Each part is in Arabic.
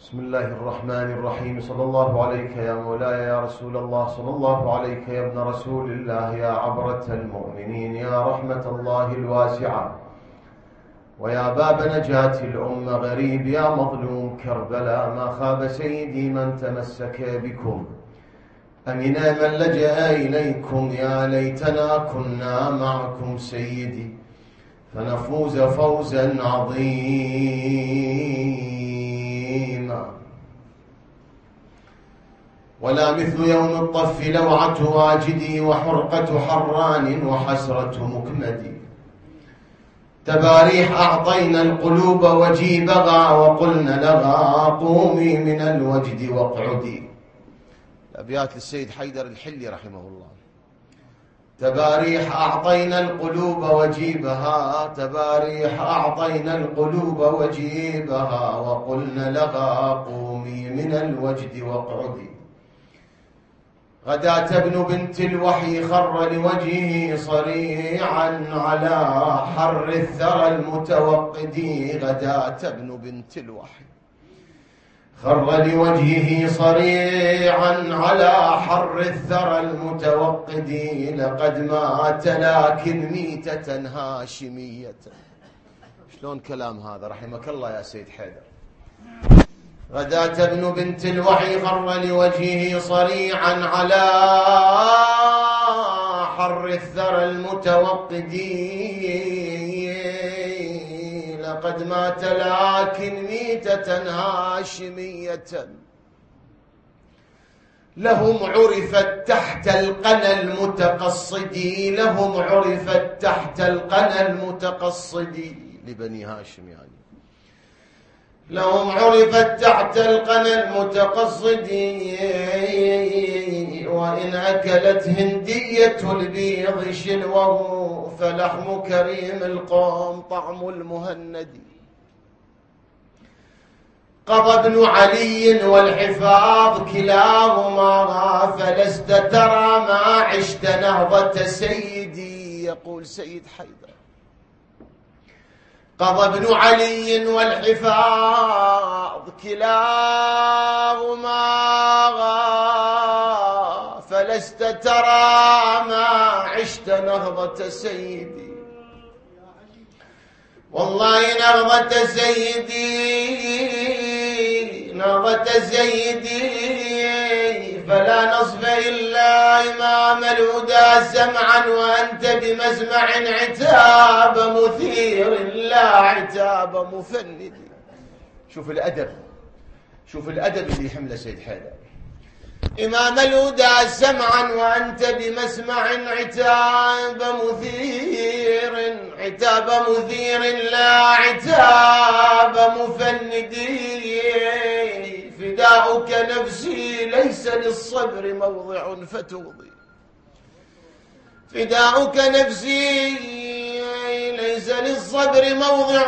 بسم الله الرحمن الرحيم. صلى الله عليك يا مولاي يا رسول الله، صلى الله عليك يا ابن رسول الله، يا عبرة المؤمنين، يا رحمة الله الواسعة، ويا باب نجاة الأمة غريب، يا مظلوم كربلاء. ما خاب سيدي من تمسك بكم، أمن من لجأ إليكم. يا ليتنا كنا معكم سيدي فنفوز فوزا عظيما. ولا مثل يوم الطف لوعة واجدي، وحرقة حران وحسرة مكمدي. تباريح أعطينا القلوب وجيبها، وقلنا لها قومي من الوجد واقعدي. الأبيات للسيد حيدر الحلي رحمه الله. تباريح أعطينا القلوب وجيبها، تباريح أعطينا القلوب وجيبها، وقلنا لها قومي من الوجد واقعدي. غداة ابن بنت الوحي خر لوجهه صريعا على حر الثرى المتوقد. غداة ابن بنت الوحي خر لوجهه صريعا على حر الثرى المتوقد. لقد مات لكن ميتة هاشمية. شلون كلام هذا؟ رحمك الله يا سيد حيدر. غداة ابن بنت الوحي خر لوجهه صريعا على حر الثرى المتوقد. لقد مات لكن ميتة هاشمية. لهم عرفت تحت القنا المتقصد، لهم عرفت تحت القنا المتقصد. لبني هاشم يعني. لهم عرفت تحت القنا المتقصد. وإن أكلت هندية البيض شلوه، فلحم كريم القوم طعم المهند. قضى ابن علي والحفاظ كلاهما، فلست ترى ما عشت نهضة سيدي. يقول سيد حيدر: قضى ابن علي والحفاظ كلاهما، فلست ترى ما عشت نهضة سيدي. والله نهضة سيدي، نهضة سيدي، فلا نصف إلا إمام الهدى سمعا، وأنت بمسمع عتاب مثير لا عتاب مفند. شوف الأدب، شوف الأدب اللي يحمله سيد حيدر. إمام الهدى سمعا وأنت بمسمع عتاب مثير، عتاب مثير لا عتاب مفندي. فداؤك نفسي ليس للصبر موضع فتغضي، فداؤك نفسي ليس للصبر موضع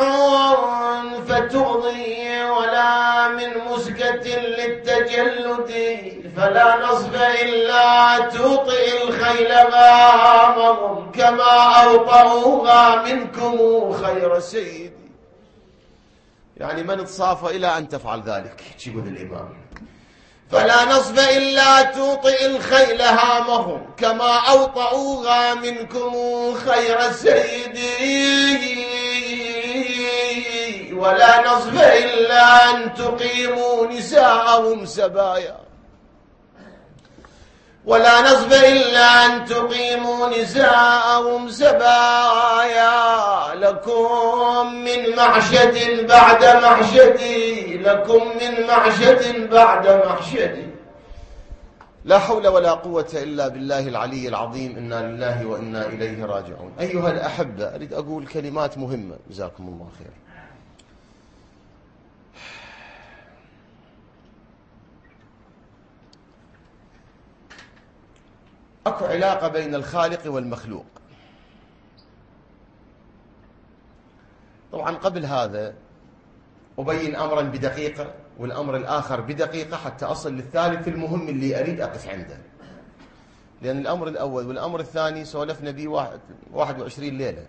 فتغضي، ولا من مسكة للتجلد. فلا نصب إلا توطئ الخيل غامهم، كما أوطئوها منكم خير سيدي. يعني من تصافى إلى أن تفعل ذلك، يقول الإمام. فلا نصب إلا توطئ الخيل هامهم، كما أوطئوها منكم خير سيدي. ولا نصب إلا أن تقيموا نساءهم سبايا، ولا نصب إلا أن تقيموا نساءهم سبايا. لكم من محشد بعد محشدي، لكم من محشد بعد محشدي. لا حول ولا قوة إلا بالله العلي العظيم. إنا لله وإنا إليه راجعون. أيها الأحبة، أريد أقول كلمات مهمة، جزاكم الله خير. أكو علاقة بين الخالق والمخلوق. طبعا قبل هذا أبين أمرا بدقيقة والأمر الآخر بدقيقة، حتى أصل للثالث المهم اللي أريد أقف عنده. لأن الأمر الأول والأمر الثاني سولفنا به 21 ليلة،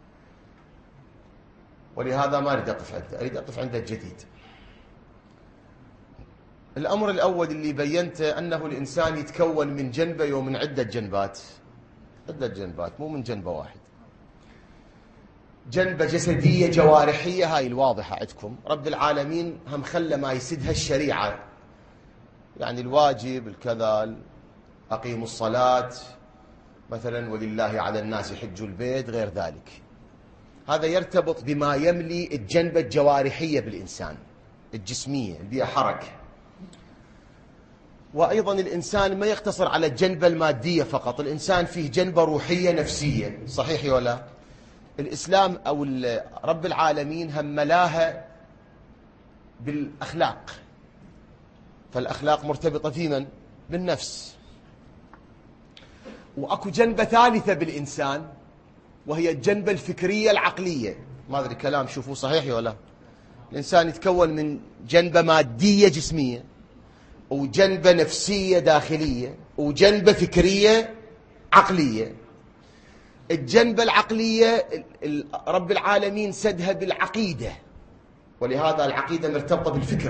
ولهذا ما أريد أقف عنده، أريد أقف عند الجديد. الأمر الأول اللي بينته أنه الإنسان يتكون من جنبة ومن عدة جنبات. عدة جنبات، مو من جنبة واحد. جنبة جسدية جوارحية، هاي الواضحة عندكم. رب العالمين هم خلى ما يسدها الشريعة، يعني الواجب الكذا، أقيموا الصلاة مثلا، ولله على الناس حج البيت، غير ذلك. هذا يرتبط بما يملي الجنبة الجوارحية بالإنسان، الجسمية اللي بها حركة. وأيضا الإنسان ما يقتصر على الجنبة المادية فقط، الإنسان فيه جنبة روحية نفسية، صحيح ولا؟ الإسلام أو رب العالمين هم ملاها بالأخلاق، فالأخلاق مرتبطة في من؟ بالنفس. وأكو جنبة ثالثة بالإنسان، وهي الجنبة الفكرية العقلية. ما أدري كلام شوفوا صحيح ولا؟ الإنسان يتكون من جنبة مادية جسمية، وجنبة نفسية داخلية، وجنبة فكرية عقلية. الجنبة العقلية رب العالمين سدها بالعقيدة، ولهذا العقيدة مرتبطة بالفكر.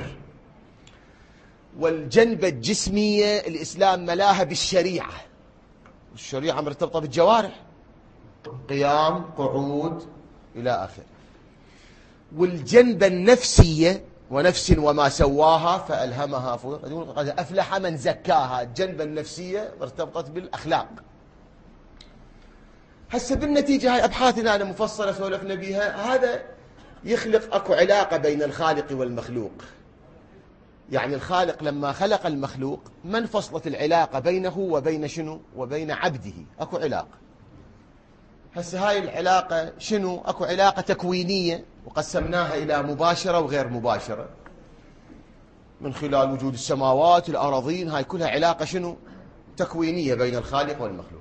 والجنبة الجسمية الإسلام ملاها بالشريعة، الشريعة مرتبطة بالجوارح، قيام، قعود، إلى آخره. والجنبة النفسية، ونفس وما سواها فألهمها فجورها قد أفلح من زكاها، الجنبة النفسية مرتبطة بالأخلاق. هسه بالنتيجة هاي أبحاثنا أنا مفصلة سولفنا بها، هذا يخلق أكو علاقة بين الخالق والمخلوق. يعني الخالق لما خلق المخلوق ما انفصلت العلاقة بينه وبين شنو؟ وبين عبده، أكو علاقة. هسه هاي العلاقة شنو؟ أكو علاقة تكوينية وقسمناها إلى مباشرة وغير مباشرة من خلال وجود السماوات الأراضين، هاي كلها علاقة شنو؟ تكوينية بين الخالق والمخلوق.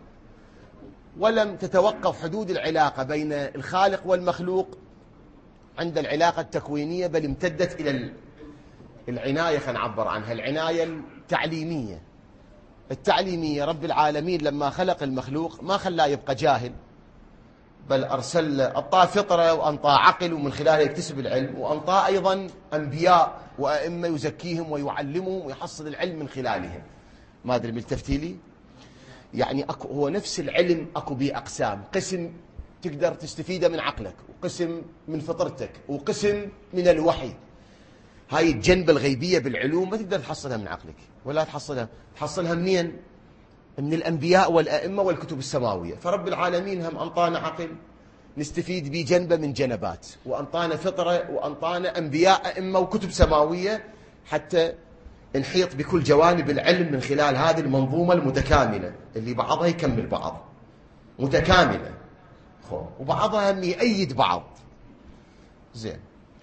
ولم تتوقف حدود العلاقة بين الخالق والمخلوق عند العلاقة التكوينية، بل امتدت إلى العناية. خلينا نعبر عنها العناية التعليمية. التعليمية، رب العالمين لما خلق المخلوق ما خلاه يبقى جاهل، بل أرسل أعطاه فطرة وأنطاه عقل، ومن خلالها يكتسب العلم، وأنطاه أيضا أنبياء وأئمة يزكيهم ويعلمهم ويحصل العلم من خلالهم. ما أدري ملتفتي لي؟ يعني أكو هو نفس العلم أكو به أقسام، قسم تقدر تستفيده من عقلك، وقسم من فطرتك، وقسم من الوحي. هاي الجنبة الغيبية بالعلوم ما تقدر تحصلها من عقلك، ولا تحصلها منين؟ من الأنبياء والأئمة والكتب السماوية. فرب العالمين هم أنطانا عقل نستفيد به جنبة من جنبات، وأنطانا فطرة، وأنطانا أنبياء، أئمة، وكتب سماوية، حتى نحيط بكل جوانب العلم من خلال هذه المنظومة المتكاملة اللي بعضها يكمل بعض، متكاملة، وبعضها هم يأيد بعض. زين.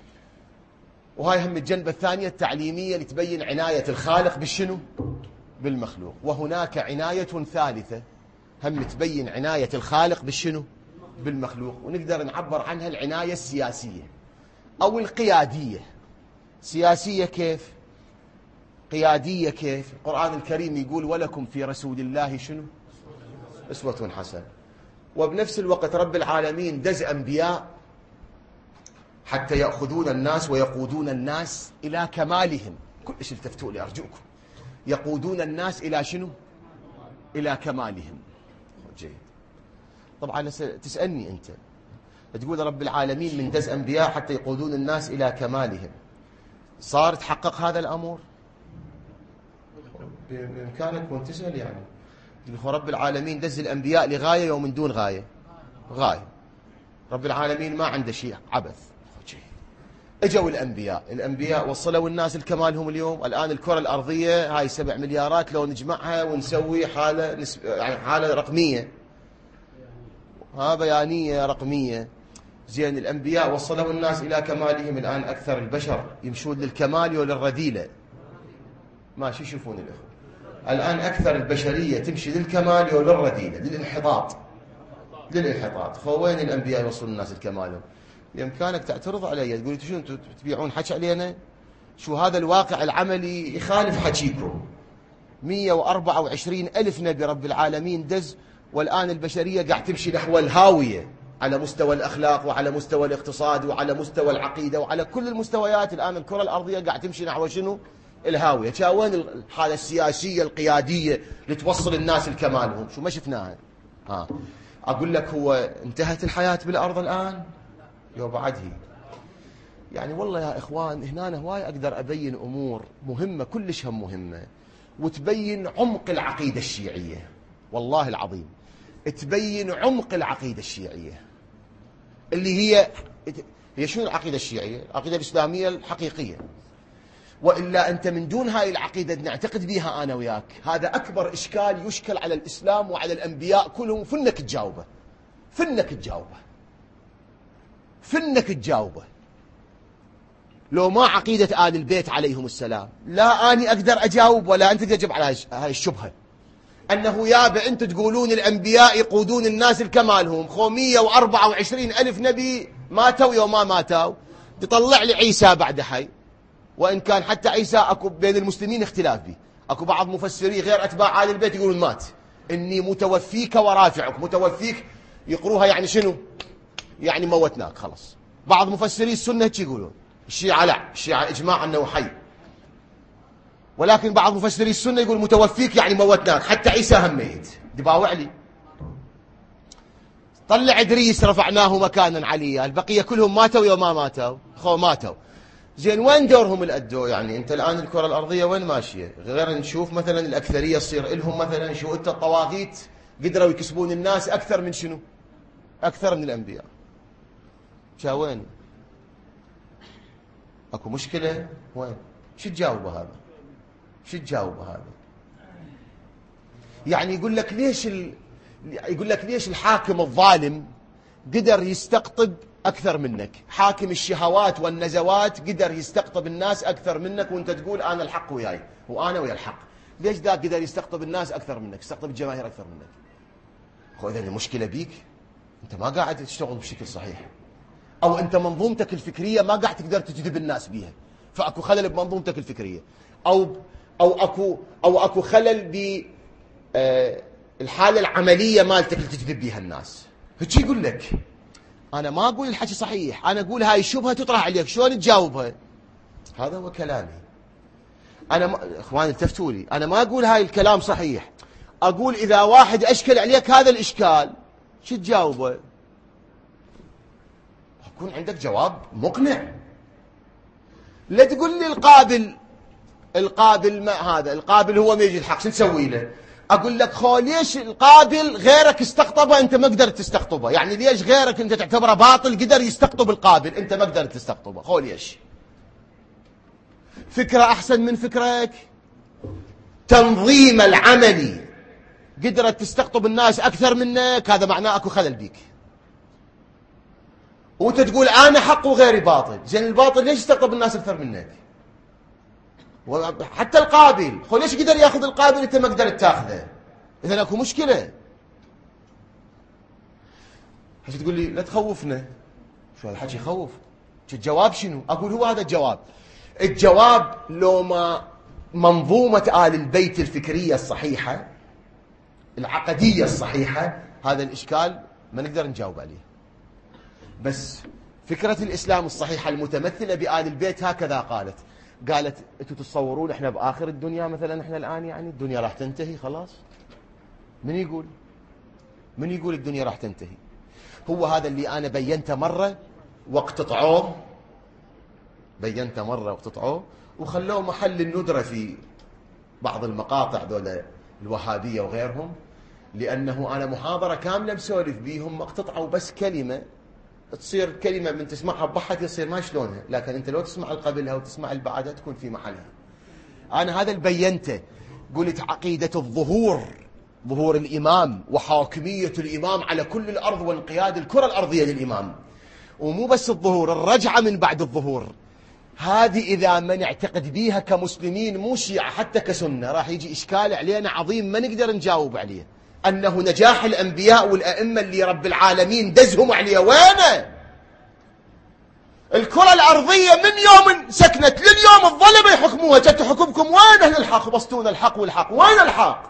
وهاي هم الجنبة الثانية التعليمية اللي تبين عناية الخالق بالشنو؟ بالمخلوق. وهناك عناية ثالثة هم تبين عناية الخالق بالشنو؟ بالمخلوق، ونقدر نعبر عنها العناية السياسية أو القيادية. سياسية كيف؟ قيادية كيف؟ القرآن الكريم يقول ولكم في رسول الله شنو؟ أسوة حسنة. وبنفس الوقت رب العالمين دز أنبياء حتى يأخذون الناس ويقودون الناس إلى كمالهم. كل شيء التفتوا لي أرجوكم. يقودون الناس إلى شنو؟ إلى كمالهم. جيد. طبعا تسألني أنت، تقول رب العالمين من دز أنبياء حتى يقودون الناس إلى كمالهم، صار تحقق هذا الأمر؟ بإمكانك وأنت تسأل. يعني رب العالمين دز الأنبياء لغاية ومن دون غاية. غاية. رب العالمين ما عنده شيء عبث. اجوا الأنبياء وصلوا الناس لكمالهم. اليوم الآن الكرة الأرضية هاي 7 مليارات، لو نجمعها ونسوي حالة يعني حالة رقمية، بيانية رقمية. زين، الأنبياء وصلوا الناس إلى كمالهم. الآن أكثر البشر يمشون للكمال وللرذيلة. ماشي يشوفون الأخوة، الآن أكثر البشرية تمشي للكمال وللرذيلة، للانحطاط. وين الأنبياء يوصلون الناس لكمالهم؟ بإمكانك تعترض علي، تقول شو انتم تبيعون حكي علينا؟ شو هذا الواقع العملي يخالف حكيكم. 124 ألف نبي رب العالمين دز، والآن البشرية قاعد تمشي نحو الهاوية على مستوى الأخلاق، وعلى مستوى الاقتصاد، وعلى مستوى العقيدة، وعلى كل المستويات. الآن الكرة الأرضية قاعد تمشي نحو شنو؟ الهاوية، كان وين الحالة السياسية القيادية اللي توصل الناس لكمالهم؟ شو ما شفناها. أقول لك هو انتهت الحياة بالأرض الآن؟ يو بعد هي. يعني والله يا إخوان هنا هواي أقدر أبين أمور مهمة، كلش هم مهمة، وتبين عمق العقيدة الشيعية. والله العظيم تبين عمق العقيدة الشيعية اللي هي شنو العقيدة الشيعية؟ العقيدة الإسلامية الحقيقية. وإلا أنت من دون هاي العقيدة نعتقد بها أنا وياك، هذا أكبر إشكال يشكل على الإسلام وعلى الأنبياء كلهم. فنك تجاوبه، فنك تجاوبه، فنك تجاوبه. لو ما عقيدة آل البيت عليهم السلام، لا أني أقدر أجاوب ولا أنت تجاوب على هاي الشبهة، أنه يابا أنت تقولون الأنبياء يقودون الناس لكمالهم، 124 ألف نبي ماتوا يوم ما ماتوا، تطلع لي عيسى بعد حي. وإن كان حتى عيسى أكو بين المسلمين اختلاف به، أكو بعض مفسري غير أتباع آل البيت يقولون مات، إني متوفيك ورافعك. متوفيك يقروها يعني شنو؟ يعني موتناك خلص. بعض مفسري السنة هيك يقولون، الشيعة لا، الشيعة إجماع أنه حي، ولكن بعض مفسري السنة يقول متوفيك يعني موتناك. حتى عيسى هم ميت، دباوع لي. طلع إدريس رفعناه مكانا عليا، البقية كلهم ماتوا يوم ما ماتوا، ماتوا. زين وين دورهم الأدو؟ يعني أنت الآن الكرة الأرضية وين ماشية؟ غير نشوف مثلا الأكثرية تصير إلهم مثلا شو أنت الطواغيت قدروا يكسبون الناس أكثر من شنو؟ أكثر من الأنبياء. وين؟ أكو مشكلة؟ وين؟ شو تجاوب هذا؟ شو تجاوب هذا؟ يعني يقول لك ليش الحاكم الظالم قدر يستقطب أكثر منك؟ حاكم الشهوات والنزوات قدر يستقطب الناس أكثر منك، وأنت تقول أنا الحق وياي وأنا ويا الحق. ليش ذا قدر يستقطب الناس أكثر منك، يستقطب الجماهير أكثر منك؟ إذا المشكلة بيك، أنت ما قاعد تشتغل بشكل صحيح، أو أنت منظومتك الفكرية ما قاعد تقدر تجذب الناس بيها، فأكو خلل بمنظومتك الفكرية، أو أكو خلل بالحالة العملية مالتك اللي تجذب بيها الناس. هيك يقول لك. أنا ما أقول الحكي صحيح، أنا أقول هاي الشبهة تطرح عليك، شلون تجاوبها؟ هذا هو كلامي. إخواني التفتوا لي، أنا ما أقول هاي الكلام صحيح، أقول إذا واحد أشكل عليك هذا الإشكال شو تجاوبه؟ يكون عندك جواب مقنع. لا تقول لي القابل ما هذا القابل هو ما يجي الحق، شو نسوي له؟ أقول لك ليش القابل غيرك استقطبه أنت ما قدرت تستقطبه؟ يعني ليش غيرك أنت تعتبره باطل قدر يستقطب القابل أنت ما قدرت تستقطبه؟ ليش؟ فكرة أحسن من فكرك، تنظيم العملي قدرت تستقطب الناس أكثر منك، هذا معناه أكو خلل بيك. وأنت تقول أنا حق وغيري باطل. زين الباطل ليش يستقطب الناس أكثر منك؟ حتى القابل ليش قدر ياخذ القابل أنت ما قدرت تاخذه؟ إذا أكو مشكلة. هسه تقول لي لا تخوفنا. شو هذا الحكي يخوف؟ الجواب شنو؟ أقول هو هذا الجواب. الجواب لو ما منظومة آل البيت الفكرية الصحيحة العقدية الصحيحة، هذا الإشكال ما نقدر نجاوب عليه. بس فكرة الإسلام الصحيحة المتمثلة بآل البيت هكذا قالت أنتم تتصورون إحنا بآخر الدنيا مثلا، إحنا الآن يعني الدنيا راح تنتهي خلاص؟ من يقول الدنيا راح تنتهي؟ هو هذا اللي أنا بينته مرة واقتطعوه، وخلوه محل الندرة في بعض المقاطع ذولا الوهابية وغيرهم، لأنه أنا محاضرة كاملة مسولف بيهم اقتطعوا بس كلمة، تصير كلمة من تسمعها بضحك يصير ما شلونها، لكن أنت لو تسمع قبلها وتسمع اللي بعدها تكون في محلها. أنا هذا اللي بينته، قلت عقيدة ظهور الإمام وحاكمية الإمام على كل الأرض وانقياد الكرة الأرضية للإمام، ومو بس الظهور، الرجعة من بعد الظهور. هذه إذا ما نعتقد بيها كمسلمين مو شيعة حتى كسنة راح يجي إشكال علينا عظيم ما نقدر نجاوب عليه، أنه نجاح الأنبياء والأئمة اللي رب العالمين دزهم عليه وينه؟ الكرة الأرضية من يوم سكنت لليوم الظلمة يحكموها، جت حكمكم وين أهل الحق؟ بسطون الحق والحق، وين الحق؟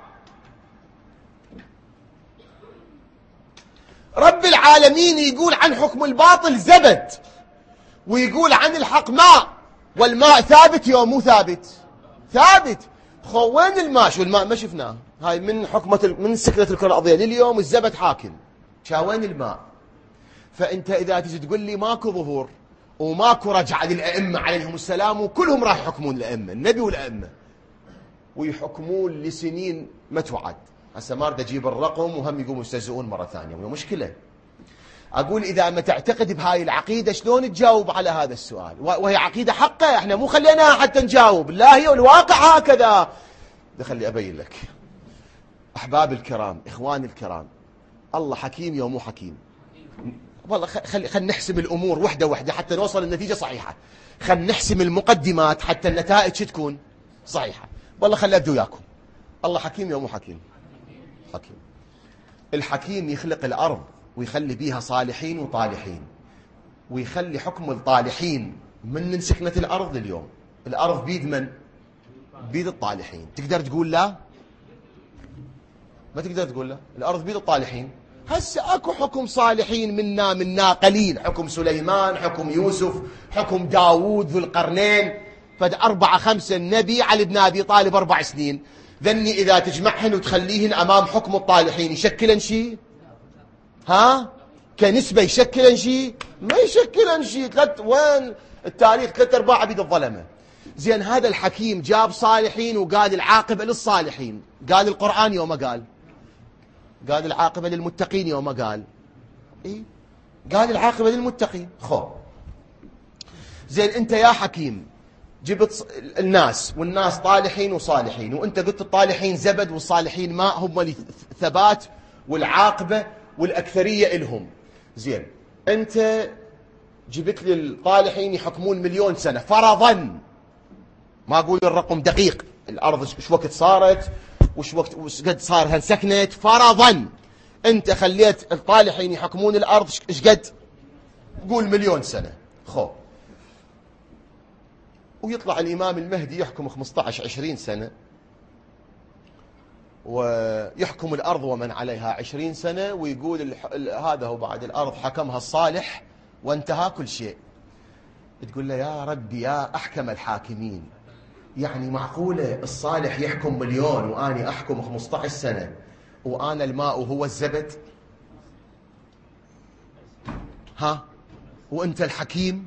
رب العالمين يقول عن حكم الباطل زبد، ويقول عن الحق ماء، والماء ثابت يوم مو ثابت؟ ثابت. وين الماء؟ شو الماء ما شفناه، هاي من حكمة من سكنة الكرة الأرضية لليوم الزبد حاكم. وين الماء؟ فأنت إذا تجي تقول لي ماكو ظهور وماكو رجعة للأئمة عليهم السلام وكلهم راح يحكمون الأئمة النبي والأئمة ويحكمون لسنين ما توعد. هسه ما اريد اجيب الرقم وهم يقوموا يستهزئون مرة ثانية وهي مشكلة. أقول إذا ما تعتقد بهاي العقيدة شلون تجاوب على هذا السؤال؟ وهي عقيدة حقة، احنا مو خليناها حتى نجاوب، لا هي الواقع هكذا. خلي أبين لك. أحباب الكرام، إخواني الكرام، الله حكيم يوم مو حكيم. والله خل نحسم الأمور وحدة وحدة حتى نوصل النتيجة صحيحة. خل نحسم المقدمات حتى النتائج تكون صحيحة. والله خل أبدو وياكم. الله حكيم يوم مو حكيم. حكيم. الحكيم يخلق الأرض ويخلي بيها صالحين وطالحين، ويخلي حكم الطالحين من سكنة الأرض لليوم. الأرض بيد من؟ بيد الطالحين. تقدر تقول لا؟ ما تقدر تقول لا. الأرض بيد الطالحين. هسه أكو حكم صالحين منا قليل، حكم سليمان، حكم يوسف، حكم داود ذو القرنين، فد 4-5 النبي علي بن أبي طالب 4 سنين. ذني إذا تجمعهن وتخليهن أمام حكم الطالحين يشكلن شيء؟ ها؟ كنسبة يشكلن شيء؟ ما يشكلن شيء. وين التاريخ 3/4 بيد الظلمة. زين هذا الحكيم جاب صالحين وقال العاقبة للصالحين. قال القرآن يوم قال العاقبة للمتقين يوم قال إيه؟ قال العاقبة للمتقين. زين أنت يا حكيم جبت الناس والناس طالحين وصالحين، وأنت قلت الطالحين زبد والصالحين ماء، هم الثبات والعاقبة والأكثرية إلهم. زين أنت جبت لي الطالحين يحكمون 1,000,000 سنة فرضا، ما أقول الرقم دقيق، الأرض إيش وقت صارت وش قد صار هالسكنت، فرضا أنت خليت الطالحين يحكمون الأرض إيش قد؟ قول 1,000,000 سنة. ويطلع الإمام المهدي يحكم 15-20 سنة، ويحكم الأرض ومن عليها 20 سنة، ويقول هذا هو بعد الأرض حكمها الصالح وانتهى كل شيء. تقول له يا ربي يا أحكم الحاكمين، يعني معقولة الصالح يحكم 1,000,000 وأنا أحكم 15 سنة وأنا الماء وهو الزبد؟ ها؟ وأنت الحكيم؟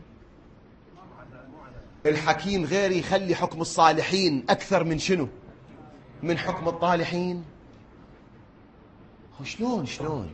الحكيم غير يخلي حكم الصالحين أكثر من شنو؟ من حكم الطالحين. شلون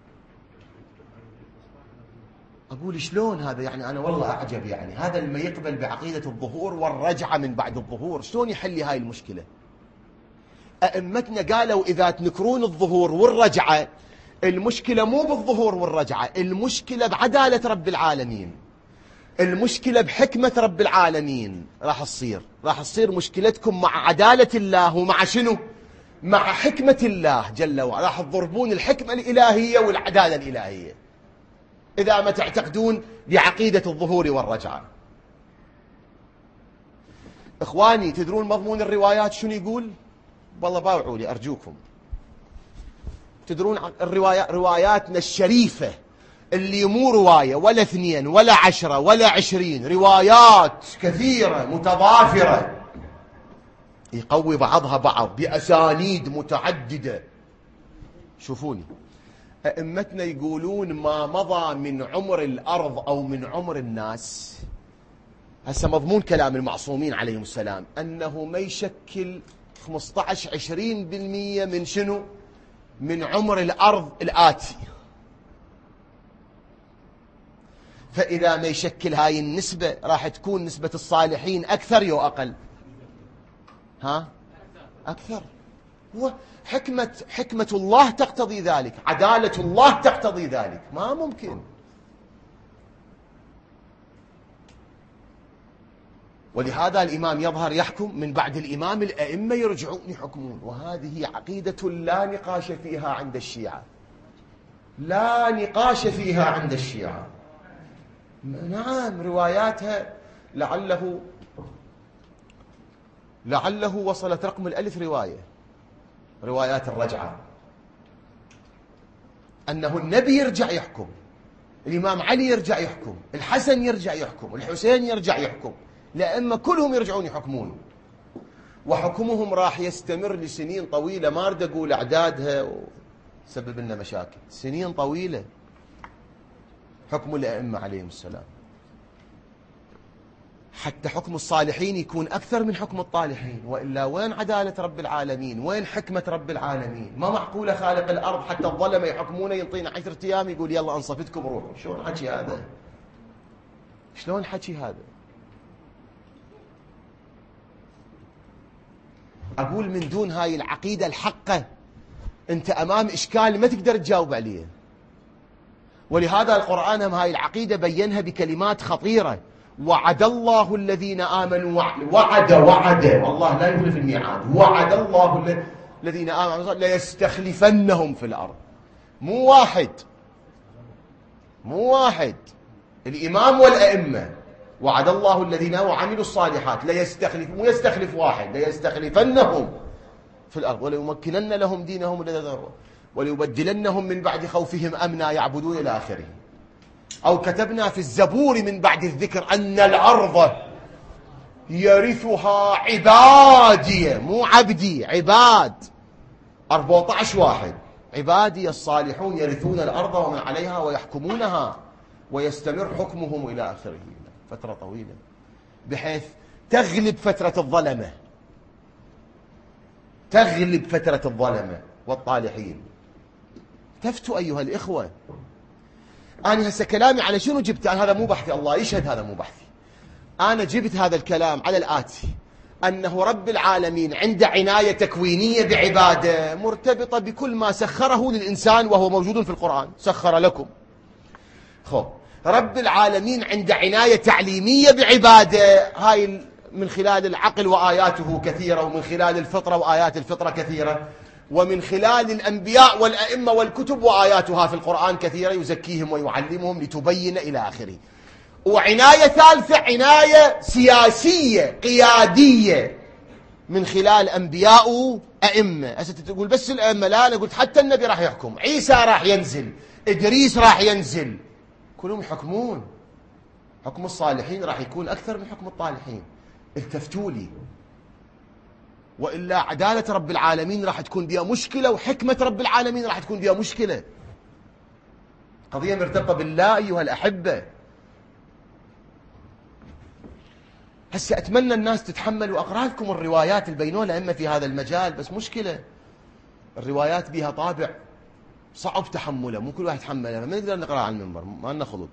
أقول شلون هذا؟ يعني أنا والله أعجب، يعني هذا لما يقبل بعقيدة الظهور والرجعة من بعد الظهور شلون يحلي هاي المشكلة؟ أئمتنا قالوا إذا تنكرون الظهور والرجعة المشكلة مو بالظهور والرجعة، المشكلة بعدالة رب العالمين، المشكلة بحكمة رب العالمين. راح تصير مشكلتكم مع عدالة الله ومع شنو؟ مع حكمة الله جل وعلا. راح تضربون الحكمة الإلهية والعدالة الإلهية إذا ما تعتقدون بعقيدة الظهور والرجعة. إخواني تدرون مضمون الروايات شنو يقول؟ والله باوعوا لي أرجوكم. تدرون رواياتنا الشريفة اللي مو رواية ولا 2 ولا 10 ولا 20، روايات كثيرة متضافرة يقوي بعضها بعض بأسانيد متعددة. شوفوني، أئمتنا يقولون ما مضى من عمر الأرض أو من عمر الناس، هسه مضمون كلام المعصومين عليهم السلام، أنه ما يشكل 15-20% من شنو؟ من عمر الأرض الآتي. فإذا ما يشكل هاي النسبة راح تكون نسبة الصالحين أكثر يو أقل؟ ها؟ أكثر. حكمة الله تقتضي ذلك، عدالة الله تقتضي ذلك، ما ممكن. ولهذا الإمام يظهر يحكم، من بعد الإمام الأئمة يرجعون يحكمون. وهذه عقيدة لا نقاش فيها عند الشيعة، لا نقاش فيها عند الشيعة. نعم رواياتها لعله وصلت رقم 1000 رواية، روايات الرجعة، أنه النبي يرجع يحكم، الإمام علي يرجع يحكم، الحسن يرجع يحكم، الحسين يرجع يحكم، لأما كلهم يرجعون يحكمون. وحكمهم راح يستمر لسنين طويلة، ما أريد أقول أعدادها وسبب لنا مشاكل، سنين طويلة حكم الأئمة عليهم السلام، حتى حكم الصالحين يكون أكثر من حكم الطالحين. وإلا وين عدالة رب العالمين؟ وين حكمة رب العالمين؟ ما معقولة خالق الأرض حتى الظلمة يحكمونه ينطينا 10 أيام يقول يلا أنصفتكم روحوا. شلون حكي هذا؟ شلون حكي هذا؟ أقول من دون هاي العقيدة الحقة أنت أمام إشكال ما تقدر تجاوب عليه. ولهذا القرآن هم هاي العقيدة بينها بكلمات خطيرة. وعد الله الذين آمنوا وعد والله لا يخلف الميعاد. وعد الله الذين آمنوا ليستخلفنهم في الأرض. مو واحد الإمام والأئمة. وعد الله الذين وعملوا الصالحات مو يستخلف واحد، ليستخلفنهم في الأرض وليمكنن لهم دينهم الذي وليبدلنهم من بعد خوفهم أمنا يعبدون إلى آخره. أو كتبنا في الزبور من بعد الذكر أن الأرض يرثها عبادي، مو عبدي، عباد 14 واحد، عبادي الصالحون يرثون الأرض ومن عليها ويحكمونها ويستمر حكمهم إلى آخره فترة طويلة، بحيث تغلب فترة الظلمة والطالحين. تفتوا أيها الإخوة. أنا هسه كلامي على شنو جبت؟ أنا هذا مو بحثي، الله يشهد هذا مو بحثي. أنا جبت هذا الكلام على الآتي: أنه رب العالمين عنده عناية تكوينية بعباده مرتبطة بكل ما سخره للإنسان وهو موجود في القرآن. سخر لكم. رب العالمين عنده عناية تعليمية بعباده، هاي من خلال العقل وآياته كثيرة، ومن خلال الفطرة وآيات الفطرة كثيرة، ومن خلال الأنبياء والأئمة والكتب وآياتها في القرآن كثيرة، يزكيهم ويعلمهم لتبين إلى آخره. وعناية ثالثة عناية سياسية قيادية من خلال أنبياء وأئمة. هسه تقول بس الأئمة، لا، أنا قلت حتى النبي راح يحكم، عيسى راح ينزل، إدريس راح ينزل، كلهم يحكمون. حكم الصالحين راح يكون أكثر من حكم الطالحين. التفتوا لي. وإلا عدالة رب العالمين راح تكون بها مشكلة، وحكمة رب العالمين راح تكون بها مشكلة. قضية مرتبطة بالله أيها الأحبة. هسه أتمنى الناس تتحمل، وأقرأ لكم الروايات البينونة الأئمة في هذا المجال، بس مشكلة الروايات بها طابع صعب تحمله، مو كل واحد يتحملها، ما نقدر نقرأ على المنبر، ما لنا خلق.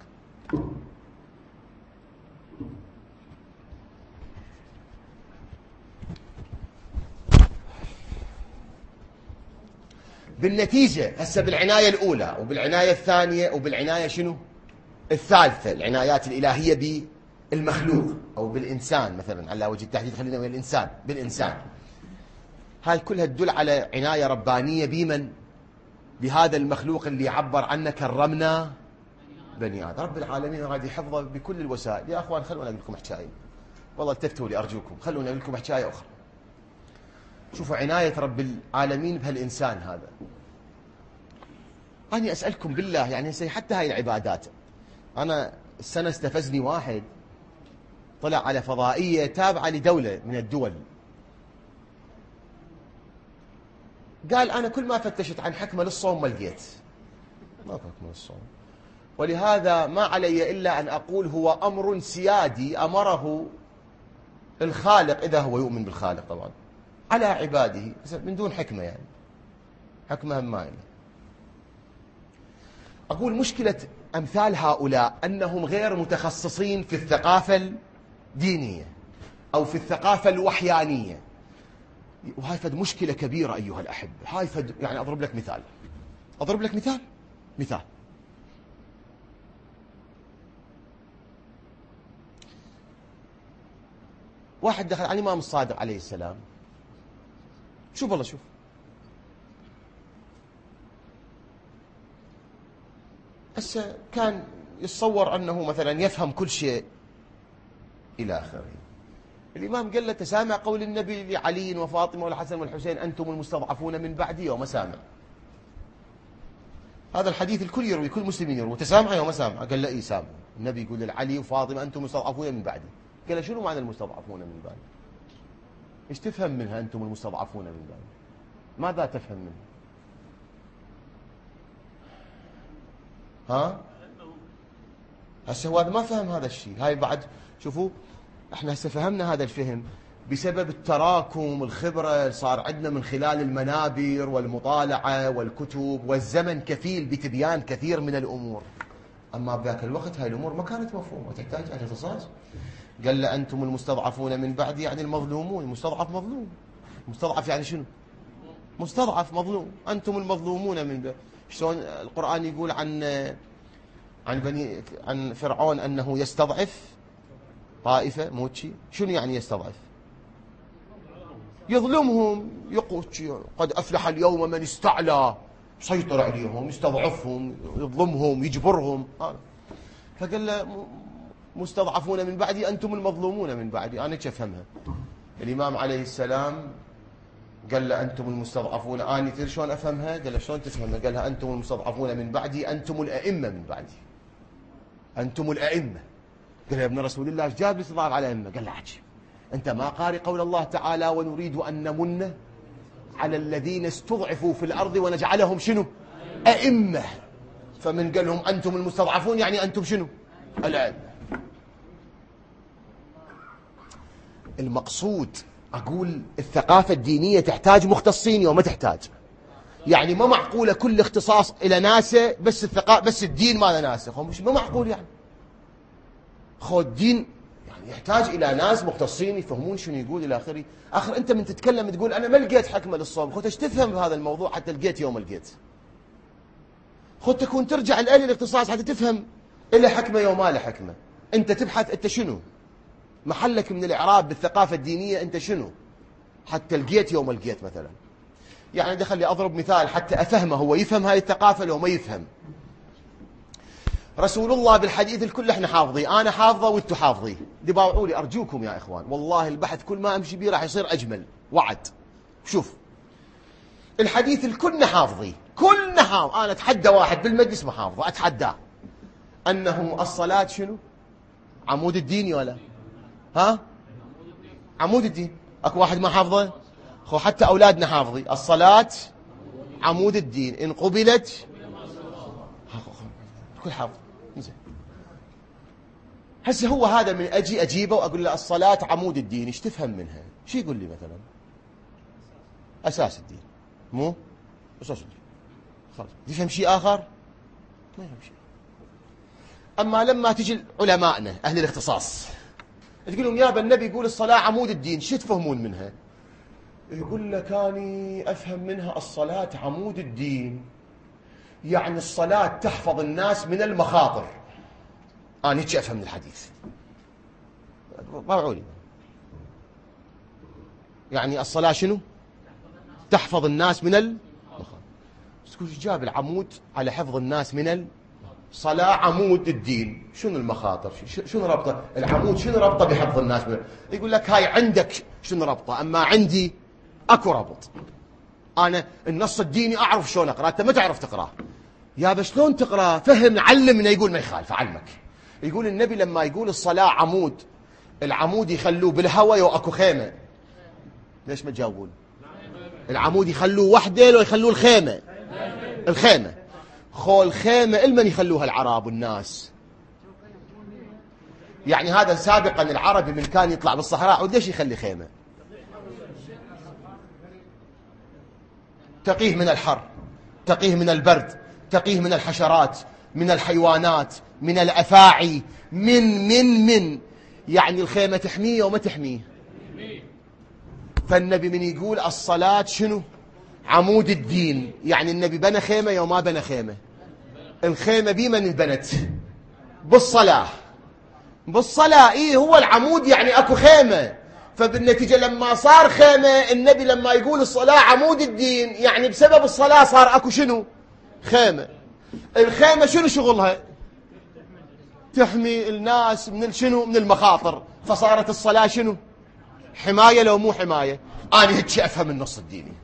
بالنتيجة هسه بالعناية الأولى وبالعناية الثانية وبالعناية شنو؟ الثالثة، العنايات الإلهية بالمخلوق أو بالإنسان مثلا، على وجه التحديد خلينا نقول الإنسان، بالإنسان. هاي كلها تدل على عناية ربانية بمن؟ بهذا المخلوق اللي عبر عنه كرمنا بني آدم. رب العالمين راد يحفظه بكل الوسائل. يا أخوان خلونا أقول لكم حكاية، والله التفتوا لي أرجوكم، خلونا أقول لكم حكاية أخرى. شوفوا عناية رب العالمين بهالإنسان هذا. أنا أسألكم بالله، يعني حتى هاي العبادات، أنا السنة استفزني واحد طلع على فضائية تابعة لدولة من الدول، قال أنا كل ما فتشت عن حكمة للصوم ما لقيت، ما في حكمة للصوم، ولهذا ما علي إلا أن أقول هو أمر سيادي أمره الخالق، إذا هو يؤمن بالخالق طبعا، على عباده من دون حكمة، يعني حكمة همائنة. أقول مشكلة أمثال هؤلاء أنهم غير متخصصين في الثقافة الدينية أو في الثقافة الوحيانية، وهاي فد مشكلة كبيرة أيها الأحبة. هاي فد، يعني أضرب لك مثال. واحد دخل على الإمام الصادق عليه السلام، شوف والله شوف، هسه كان يتصور أنه مثلا يفهم كل شيء إلى آخره. الإمام قال له تسامع قول النبي لعلي وفاطمة والحسن والحسين أنتم المستضعفون من بعدي يوم سامع. هذا الحديث الكل يروي، كل مسلم يروي، تسامع يوم سامع. قال له إيه سامع. النبي يقول لعلي وفاطمة أنتم المستضعفون من بعدي. قال له شنو معنى المستضعفون من بعدي؟ ايش تفهم منها أنتم المستضعفون من بعد؟ ماذا تفهم منها؟ ها؟ هسه هو هذا ما فهم هذا الشيء. هاي بعد شوفوا احنا هسه فهمنا هذا الفهم بسبب التراكم الخبرة صار عندنا من خلال المنابر والمطالعة والكتب، والزمن كفيل بتبيان كثير من الأمور. أما بذاك الوقت هاي الأمور ما كانت مفهومة، تحتاج إلى اختصاص. قال له أنتم المستضعفون من بعد، يعني المظلومون. المستضعف مظلوم، مستضعف يعني شنو؟ مستضعف مظلوم. أنتم المظلومون من بعد. شلون القرآن يقول عن فرعون أنه يستضعف طائفة موتشي؟ شنو يعني يستضعف؟ يظلمهم، يقول قد أفلح اليوم من استعلى، سيطر عليهم، يستضعفهم، يظلمهم، يجبرهم. فقال له مستضعفون من بعدي، أنتم المظلومون من بعدي. أنا كيف أفهمها؟ الإمام عليه السلام قال له أنتم المستضعفون. أنا تدري شلون أفهمها؟ قال له شلون تفهمها؟ قال لها أنتم المستضعفون من بعدي، أنتم الأئمة من بعدي، أنتم الأئمة. قال له يا ابن رسول الله ايش جاب الاستضعاف على الأئمة؟ قال له عجيب، أنت ما قارئ قول الله تعالى ونريد أن نمن على الذين استضعفوا في الأرض ونجعلهم شنو؟ أئمة. فمن قال لهم أنتم المستضعفون يعني أنتم شنو؟ الأئمة. المقصود أقول الثقافة الدينية تحتاج مختصين وما تحتاج. يعني ما معقولة كل اختصاص إلى ناسه، بس الدين ما له ناسه. مش ما معقول يعني. الدين يعني يحتاج إلى ناس مختصين يفهمون شنو يقول إلى آخره. آخر أنت من تتكلم تقول أنا ما لقيت حكمة للصوم. ايش تفهم بهذا الموضوع حتى لقيت يوم لقيت؟ تكون ترجع الآلة الاختصاص حتى تفهم إلى حكمة يوم ما له حكمة. أنت تبحث أنت شنو محلك من الإعراب بالثقافة الدينية، أنت شنو حتى لقيت يوم لقيت مثلا. يعني دخل أضرب مثال حتى أفهمه، هو يفهم هاي الثقافة لو ما يفهم. رسول الله بالحديث الكل احنا حافظي، أنا حافظه وانتو حافظي. دباوعوا لي أرجوكم يا إخوان، والله البحث كل ما أمشي بيه راح يصير أجمل. وعد. شوف الحديث الكلنا حافظي، كلنا حافظ. أنا أتحدى واحد بالمجلس ما حافظه، أتحداه أنه الصلاة شنو؟ عمود الدين ولا؟ ها؟ عمود الدين. أكو واحد ما حافظه؟ حتى أولادنا حافظي الصلاة عمود الدين، إن قبلت كل حافظ. هسه هو هذا من أجي أجيبه وأقول له الصلاة عمود الدين، إيش تفهم منها؟ شو يقول لي مثلا؟ أساس الدين. مو أساس الدين. خلاص يفهم شيء آخر؟ ما يفهم شيء. أما لما تجي علماءنا أهل الاختصاص تقول لهم يابا النبي يقول الصلاة عمود الدين، شو تفهمون منها؟ يقول لك أني أفهم منها الصلاة عمود الدين يعني الصلاة تحفظ الناس من المخاطر. أنا هيك أفهم من الحديث. طبعوا لي يعني الصلاة شنو؟ تحفظ الناس من المخاطر. تقول جاب العمود على حفظ الناس من الصلاة عمود الدين، شنو المخاطر؟ شنو ربطه العمود؟ شنو ربطه بحفظ الناس يقول لك هاي عندك شنو ربطه، أما عندي أكو ربط. أنا النص الديني أعرف شلون أقرأ، أنت ما تعرف تقرأ. يا شلون تقرأ؟ فهم علمنا. يقول ما يخالف علمك. يقول النبي لما يقول الصلاة عمود، العمود يخلوه بالهواء واكو خيمة. ليش ما تجاوبون؟ العمود يخلوه وحده لو يخلوه الخيمة؟ الخيمة. الخيمة المن يخلوها؟ العرب والناس. يعني هذا سابقا العربي من كان يطلع بالصحراء وليش يخلي خيمة؟ تقيه من الحر، تقيه من البرد، تقيه من الحشرات، من الحيوانات، من الأفاعي، من يعني الخيمة تحميه وما تحميه. فالنبي من يقول الصلاة شنو؟ عمود الدين، يعني النبي بنى خيمة يوم ما بنى خيمة. الخيمة بمن البنت؟ بالصلاة. بالصلاة. إيه هو العمود يعني أكو خيمة. فبالنتيجة لما صار خيمة، النبي لما يقول الصلاة عمود الدين يعني بسبب الصلاة صار أكو شنو؟ خيمة. الخيمة شنو شغلها؟ تحمي الناس من شنو؟ من المخاطر. فصارت الصلاة شنو؟ حماية لو مو حماية. أنا هيك أفهم النص الديني.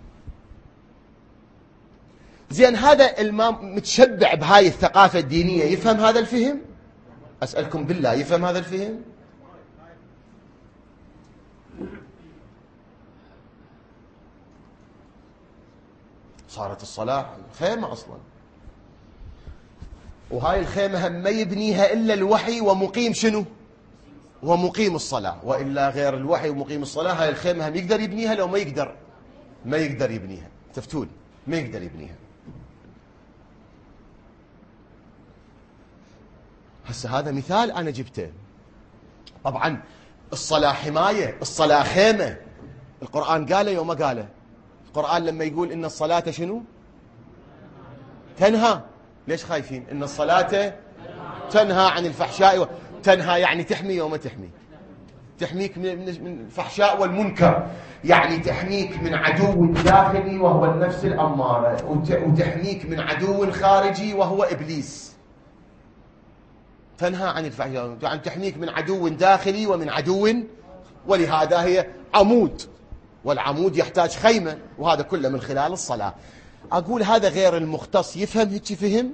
زين هذا الإمام متشبع بهاي الثقافة الدينية، يفهم هذا الفهم؟ أسألكم بالله يفهم هذا الفهم؟ صارت الصلاة خيمة أصلا. وهاي الخيمة هم ما يبنيها إلا الوحي ومقيم شنو؟ ومقيم الصلاة. وإلا غير الوحي ومقيم الصلاة هاي الخيمة هم يقدر يبنيها لو ما يقدر؟ ما يقدر يبنيها. تفتون ما يقدر يبنيها. هسه هذا مثال أنا جبته. طبعا الصلاة حماية، الصلاة خيمة. القرآن قاله يوم ما قاله؟ القرآن لما يقول إن الصلاة شنو؟ تنهى. ليش خايفين؟ إن الصلاة تنهى عن الفحشاء تنهى يعني تحمي يوم تحمي. تحميك من الفحشاء والمنكر، يعني تحميك من عدو داخلي وهو النفس الأمارة، وتحميك من عدو خارجي وهو إبليس. تنهى عن الفحشاء، يعني تحميك من عدو داخلي ومن عدو، ولهذا هي عمود، والعمود يحتاج خيمة، وهذا كله من خلال الصلاة. أقول هذا غير المختص يفهم هيك فهم؟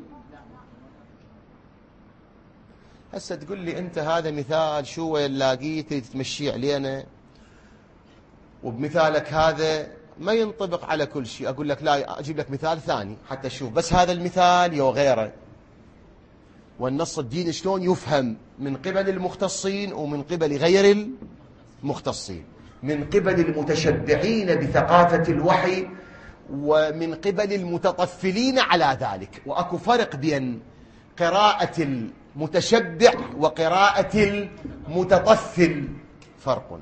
هسه تقول لي أنت هذا مثال شو وين لاقيته تتمشي علينا، وبمثالك هذا ما ينطبق على كل شيء. أقول لك لا، أجيب لك مثال ثاني حتى تشوف بس هذا المثال يو غيره. والنص الديني شلون يفهم من قبل المختصين ومن قبل غير المختصين، من قبل المتشبعين بثقافة الوحي ومن قبل المتطفلين على ذلك. وأكو فرق بين قراءة المتشبع وقراءة المتطفل. فرق.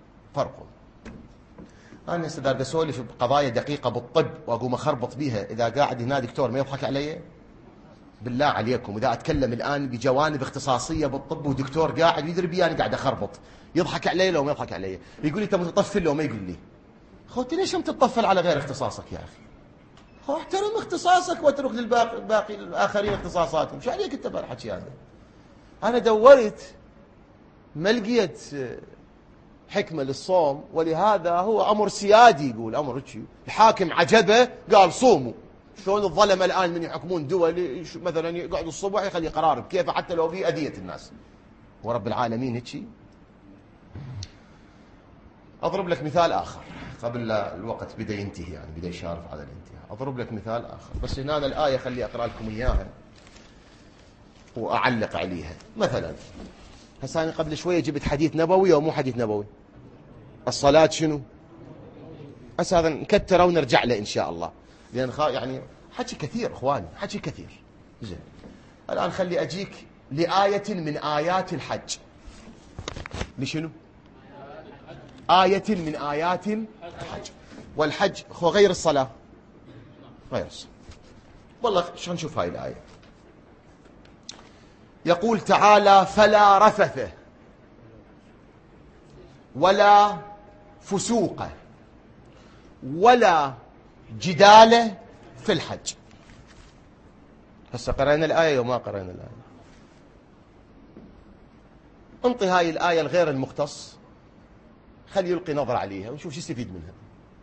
أنا استدار بسولف بقضايا دقيقة بالطب وأقوم أخربط بيها. إذا قاعد هنا دكتور ما يضحك علي؟ بالله عليكم إذا أتكلم الآن بجوانب اختصاصية بالطب ودكتور قاعد يدري بي أنا قاعد أخربط، يضحك علي لو ما يضحك علي؟ يقول لي أنت متطفل لو ما يقول لي. أنت ليش هم تتطفل على غير اختصاصك يا أخي؟ احترم اختصاصك واترك للباقي الآخرين اختصاصاتهم. شو عليك أنت بهالحكي هذا؟ أنا دورت ما لقيت حكمة للصوم، ولهذا هو أمر سيادي. يقول أمر الحاكم عجبه قال صوموا. شلون الظلمة الآن من يحكمون دول مثلا يقعدوا الصبح يخلي قرار بكيف حتى لو في أذية الناس. ورب العالمين هيك. أضرب لك مثال آخر قبل الوقت بدأ ينتهي، يعني بدأ يشارف على الانتهاء. أضرب لك مثال آخر بس هنا الآية خلي أقرأ لكم إياها وأعلق عليها. مثلا هسه أنا قبل شوية جبت حديث نبوي أو مو حديث نبوي؟ الصلاة شنو؟ هسه هذا نكتره ونرجع له إن شاء الله، لأن يعني حكي كثير إخواني، حكي كثير. زين الآن خلي أجيك لآية من آيات الحج. لشنو؟ آية من آيات الحج. والحج هو غير الصلاة، غير الصلاة. والله شو نشوف هاي الآية. يقول تعالى فلا رفث ولا فسوق ولا جدال في الحج. هسه قرأنا الآية وما قرأنا الآية. انطي هاي الآية الغير المختص، خلي يلقي نظر عليها ونشوف شو يستفيد منها.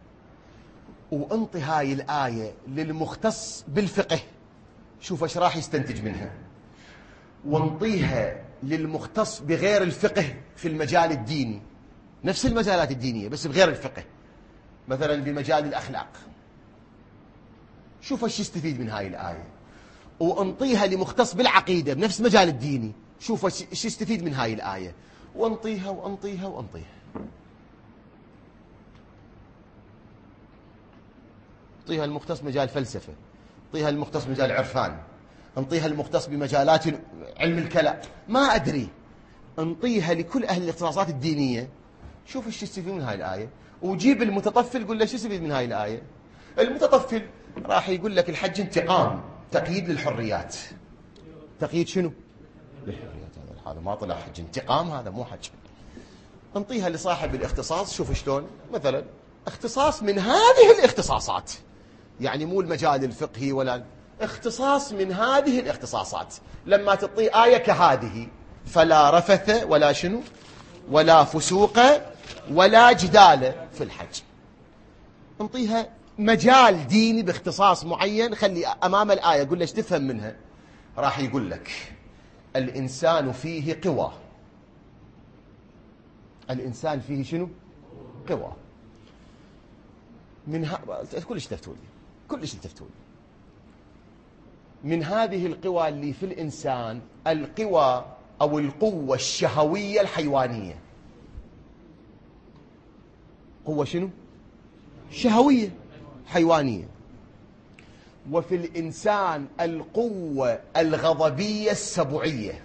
وانطي هاي الآية للمختص بالفقه، شوف ايش راح يستنتج منها. وانطيها للمختص بغير الفقه في المجال الديني، نفس المجالات الدينية بس بغير الفقه، مثلا بمجال الأخلاق، شوف ايش يستفيد من هاي الآية. وانطيها لمختص بالعقيدة بنفس مجال الديني، شوف ايش يستفيد من هاي الآية. وانطيها وانطيها وانطيها. انطيها المختص مجال فلسفة، انطيها المختص مجال عرفان، انطيها المختص بمجالات علم الكلام، ما أدري. انطيها لكل أهل الاختصاصات الدينية، شوف ايش يستفيد من هاي الآية. وجيب المتطفل قل له ايش يستفيد من هاي الآية. المتطفل راح يقول لك الحج انتقام، تقييد للحريات. تقييد شنو؟ للحريات. هذا ما طلع حج، انتقام، هذا مو حج. انطيها لصاحب الاختصاص، شوف شلون مثلا اختصاص من هذه الاختصاصات، يعني مو المجال الفقهي ولا اختصاص من هذه الاختصاصات. لما تعطي آية كهذه فلا رفث ولا شنو ولا فسوق ولا جدال في الحج، انطيها مجال ديني باختصاص معين، خلي أمام الآية قل ليش تفهم منها. راح يقول لك الإنسان فيه قوى. الإنسان فيه شنو؟ قوى. كلش تفتولي. كلش التفتون. من هذه القوى اللي في الإنسان القوى أو القوة الشهوية الحيوانية. قوة شنو؟ شهوية حيوانية. وفي الإنسان القوة الغضبية السبوعية.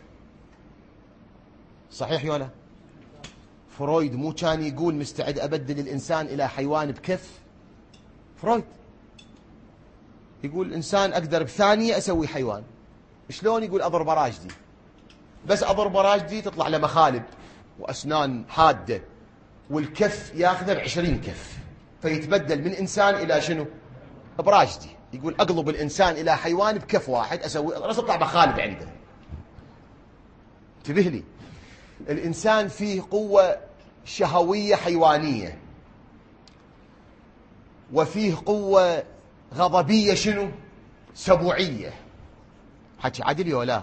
صحيح يولا؟ فرويد مو كان يقول مستعد أبدل الإنسان إلى حيوان بكف؟ فرويد يقول الإنسان أقدر بثانية أسوي حيوان. شلون؟ يقول أضرب راجدي، بس أضرب راجدي تطلع له مخالب وأسنان حادة، والكف ياخذه ب20 كف، فيتبدل من إنسان إلى شنو؟ براجدي. يقول أقلب الإنسان إلى حيوان بكف واحد أسوي رأس تطلع مخالب عنده. انتبه لي، الإنسان فيه قوة شهوية حيوانية، وفيه قوة غضبية شنو؟ سبوعية. حكي عدل ولا؟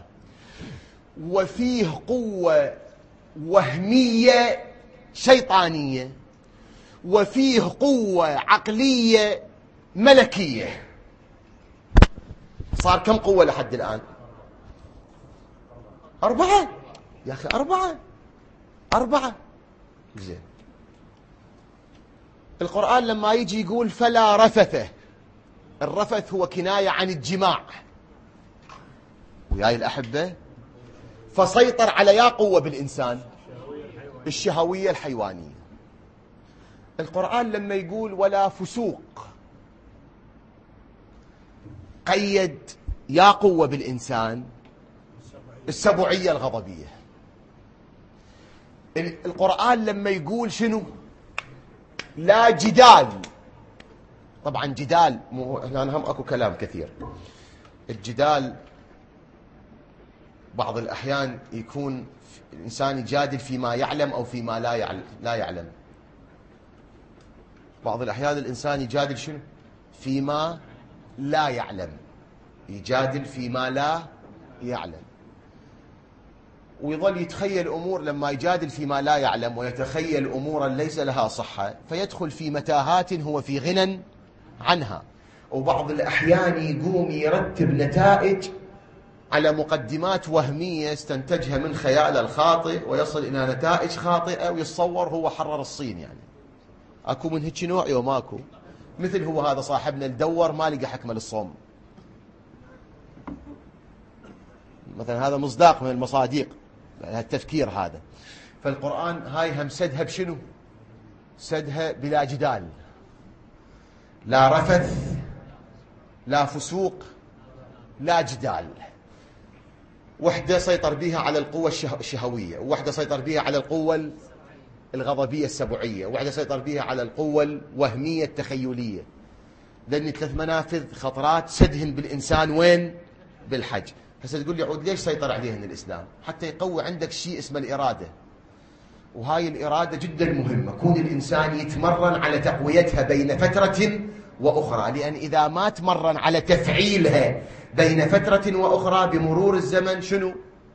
وفيه قوة وهمية شيطانية، وفيه قوة عقلية ملكية. صار كم قوة لحد الآن؟ 4 يا أخي، 4. زين. القرآن لما يجي يقول فلا رفث، الرفث هو كناية عن الجماع، وياي الأحبة، فسيطر على يا قوة بالإنسان الشهوية الحيوانية. القرآن لما يقول ولا فسوق، قيد يا قوة بالإنسان السبوعية الغضبية. القرآن لما يقول شنو؟ لا جدال. طبعا جدال هنا هم اكو كلام كثير. الجدال بعض الأحيان يكون الإنسان يجادل فيما يعلم أو فيما لا يعلم. بعض الأحيان الإنسان يجادل شنو؟ فيما لا يعلم، يجادل فيما لا يعلم، ويظل يتخيل أمور. لما يجادل فيما لا يعلم ويتخيل أمورا ليس لها صحة، فيدخل في متاهات هو في غنى عنها. وبعض الأحيان يقوم يرتب نتائج على مقدمات وهمية استنتجها من خياله الخاطئ، ويصل إلى نتائج خاطئة، ويتصور هو حرر الصين. يعني أكو من هيك نوع وماكو. مثل هو هذا صاحبنا الدور ما لقى حكمة للصوم مثلا، هذا مصداق من المصادق التفكير هذا. فالقرآن هاي هم سدها بشنو؟ سدها بلا جدال، لا رفث، لا فسوق، لا جدال. وحدة سيطر بها على القوة الشهوية، ووحدة سيطر بها على القوة الغضبية السبوعية، ووحدة سيطر بها على القوة الوهمية التخيلية. لأن 3 منافذ خطرات سدهن بالإنسان وين؟ بالحج. هسه تقول لي عود ليش سيطر عليهن الإسلام؟ حتى يقوي عندك شيء اسمه الإرادة، وهاي الإرادة جدا مهمة. كون الإنسان يتمرن على تقويتها بين فترة وأخرى، لأن إذا ما تمرن على تفعيلها بين فترة وأخرى بمرور الزمن شنو؟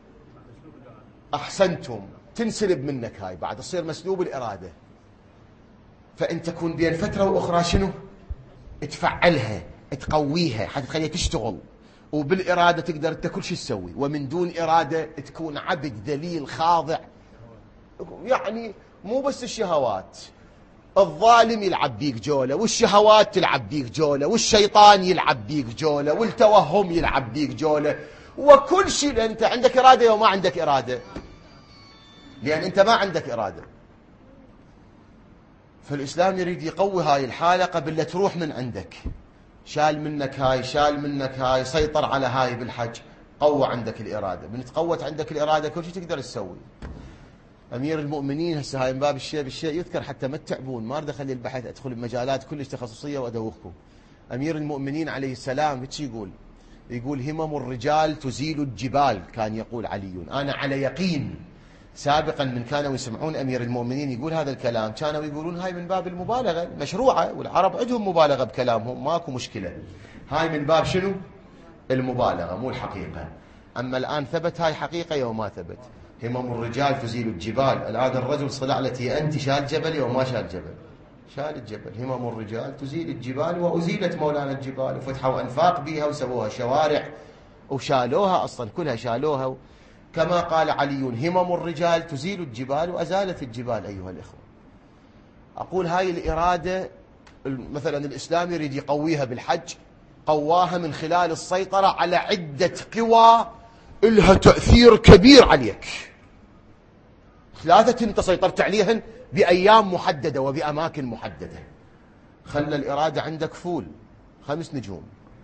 أحسنتم، تنسلب منك هاي، بعد تصير مسلوب الإرادة. فإن تكون بين فترة وأخرى شنو؟ تفعلها، تقويها حتى تخليها تشتغل. وبالإرادة تقدر أنت كل شيء تسوي، ومن دون إرادة تكون عبد ذليل خاضع. يعني مو بس الشهوات، الظالم يلعب بيك جولة، والشهوات تلعب بيك جولة، والشيطان يلعب بيك جولة، والتوهم يلعب بيك جولة، وكل شيء. لأن أنت عندك إرادة وما عندك إرادة، لأن أنت ما عندك إرادة. فالإسلام يريد يقوي هاي الحالة قبل لا تروح من عندك. شال منك هاي، شال منك هاي، سيطر على هاي بالحج، قوى عندك الإرادة. من تقوت عندك الإرادة كل شيء تقدر تسوي. أمير المؤمنين هسه هاي من باب الشيء بالشيء يذكر حتى ما تتعبون، ما أريد أخلي البحث أدخل بمجالات كلش تخصصية وأدوخكم. أمير المؤمنين عليه السلام هيك يقول همم الرجال تزيل الجبال، كان يقول علي. أنا على يقين سابقا من كانوا يسمعون أمير المؤمنين يقول هذا الكلام كانوا يقولون هاي من باب المبالغة مشروعة، والعرب عندهم مبالغة بكلامهم، ماكو مشكلة. هاي من باب شنو؟ المبالغة مو الحقيقة. أما الآن ثبت هاي حقيقة يوم ما ثبت. همم الرجال تزيل الجبال. الآن الرجل صلعلتي أنت شال جبل يوم ما شال جبل. شال الجبل. همم الرجال تزيل الجبال، وأزيلت مولانا الجبال، وفتحوا أنفاق بيها وسووها شوارع وشالوها، أصلا كلها شالوها. كما قال علي: همم الرجال تزيل الجبال وأزالت الجبال. أيها الإخوة، أقول هاي الإرادة مثلا الإسلام يريد يقويها بالحج، قواها من خلال السيطرة على عدة قوى لها تأثير كبير عليك، ثلاثة أنت سيطرت عليهن بأيام محددة وبأماكن محددة، خلى الإرادة عندك فول 5 نجوم.